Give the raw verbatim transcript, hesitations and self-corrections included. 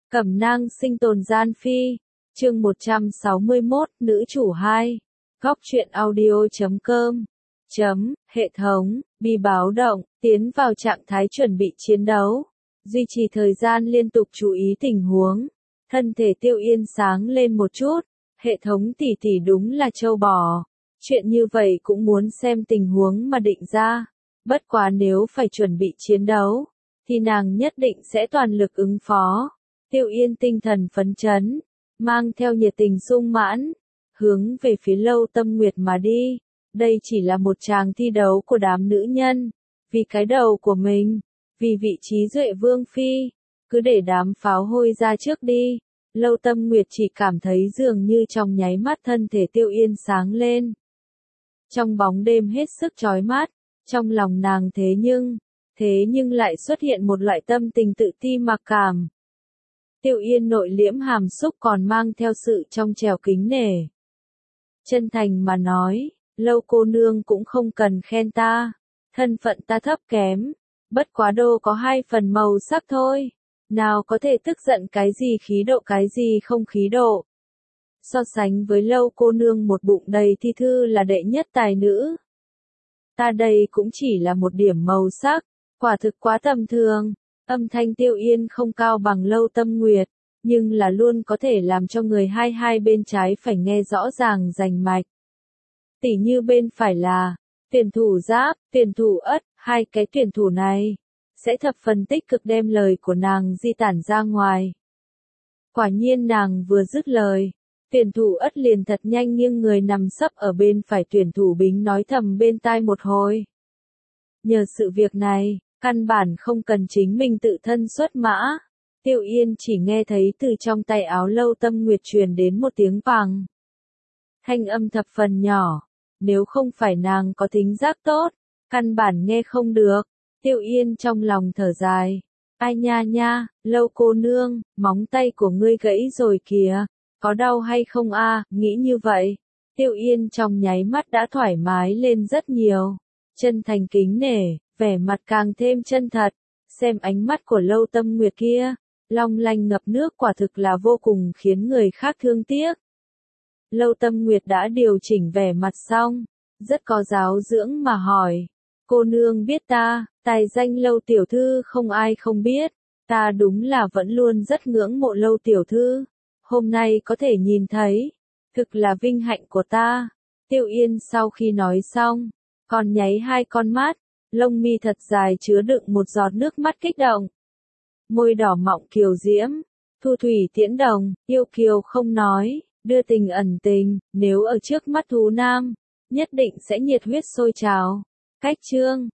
Cẩm nang sinh tồn gian phi, chương một trăm sáu mươi mốt, nữ chủ hai. Góc truyện audio chấm com. Chấm, hệ thống, bi báo động, tiến vào trạng thái chuẩn bị chiến đấu. Duy trì thời gian liên tục chú ý tình huống. Thân thể Tiêu Yên sáng lên một chút. Hệ thống tỷ tỷ đúng là trâu bò. Chuyện như vậy cũng muốn xem tình huống mà định ra. Bất quá nếu phải chuẩn bị chiến đấu, thì nàng nhất định sẽ toàn lực ứng phó. Tiêu Yên tinh thần phấn chấn, mang theo nhiệt tình sung mãn, hướng về phía Lâu Tâm Nguyệt mà đi. Đây chỉ là một tràng thi đấu của đám nữ nhân, vì cái đầu của mình, vì vị trí Duệ Vương Phi, cứ để đám pháo hôi ra trước đi. Lâu Tâm Nguyệt chỉ cảm thấy dường như trong nháy mắt thân thể Tiêu Yên sáng lên. Trong bóng đêm hết sức chói mắt, trong lòng nàng thế nhưng, thế nhưng lại xuất hiện một loại tâm tình tự ti mặc cảm. Tiêu Yên nội liễm hàm xúc còn mang theo sự trong trẻo kính nể. Chân thành mà nói, Lâu cô nương cũng không cần khen ta, thân phận ta thấp kém, bất quá đô có hai phần màu sắc thôi, nào có thể tức giận cái gì khí độ cái gì không khí độ. So sánh với Lâu cô nương một bụng đầy thi thư là đệ nhất tài nữ. Ta đây cũng chỉ là một điểm màu sắc, quả thực quá tầm thường. Âm thanh Tiêu Yên không cao bằng Lâu Tâm Nguyệt, nhưng là luôn có thể làm cho người hai hai bên trái phải nghe rõ ràng rành mạch. Tỉ như bên phải là, tuyển thủ Giáp, tuyển thủ Ất, hai cái tuyển thủ này, sẽ thập phần tích cực đem lời của nàng di tản ra ngoài. Quả nhiên nàng vừa dứt lời, tuyển thủ Ất liền thật nhanh nghiêng người nằm sấp ở bên phải tuyển thủ Bính nói thầm bên tai một hồi. Nhờ sự việc này, căn bản không cần chính mình tự thân xuất mã. Tiêu Yên chỉ nghe thấy từ trong tay áo Lâu Tâm Nguyệt truyền đến một tiếng vàng. Thanh âm thập phần nhỏ, nếu không phải nàng có thính giác tốt, căn bản nghe không được. Tiêu Yên trong lòng thở dài. Ai nha nha, Lâu cô nương, móng tay của ngươi gãy rồi kìa, có đau hay không a? Nghĩ như vậy, Tiêu Yên trong nháy mắt đã thoải mái lên rất nhiều. Chân thành kính nể, vẻ mặt càng thêm chân thật, xem ánh mắt của Lâu Tâm Nguyệt kia, long lanh ngập nước quả thực là vô cùng khiến người khác thương tiếc. Lâu Tâm Nguyệt đã điều chỉnh vẻ mặt xong, rất có giáo dưỡng mà hỏi, cô nương biết ta, tài danh Lâu tiểu thư không ai không biết, ta đúng là vẫn luôn rất ngưỡng mộ Lâu tiểu thư, hôm nay có thể nhìn thấy, thực là vinh hạnh của ta. Tiêu Yên sau khi nói xong, còn nháy hai con mắt, lông mi thật dài chứa đựng một giọt nước mắt kích động. Môi đỏ mọng kiều diễm, thu thủy tiễn đồng, yêu kiều không nói, đưa tình ẩn tình, nếu ở trước mắt thú nam, nhất định sẽ nhiệt huyết sôi trào. Cách chương,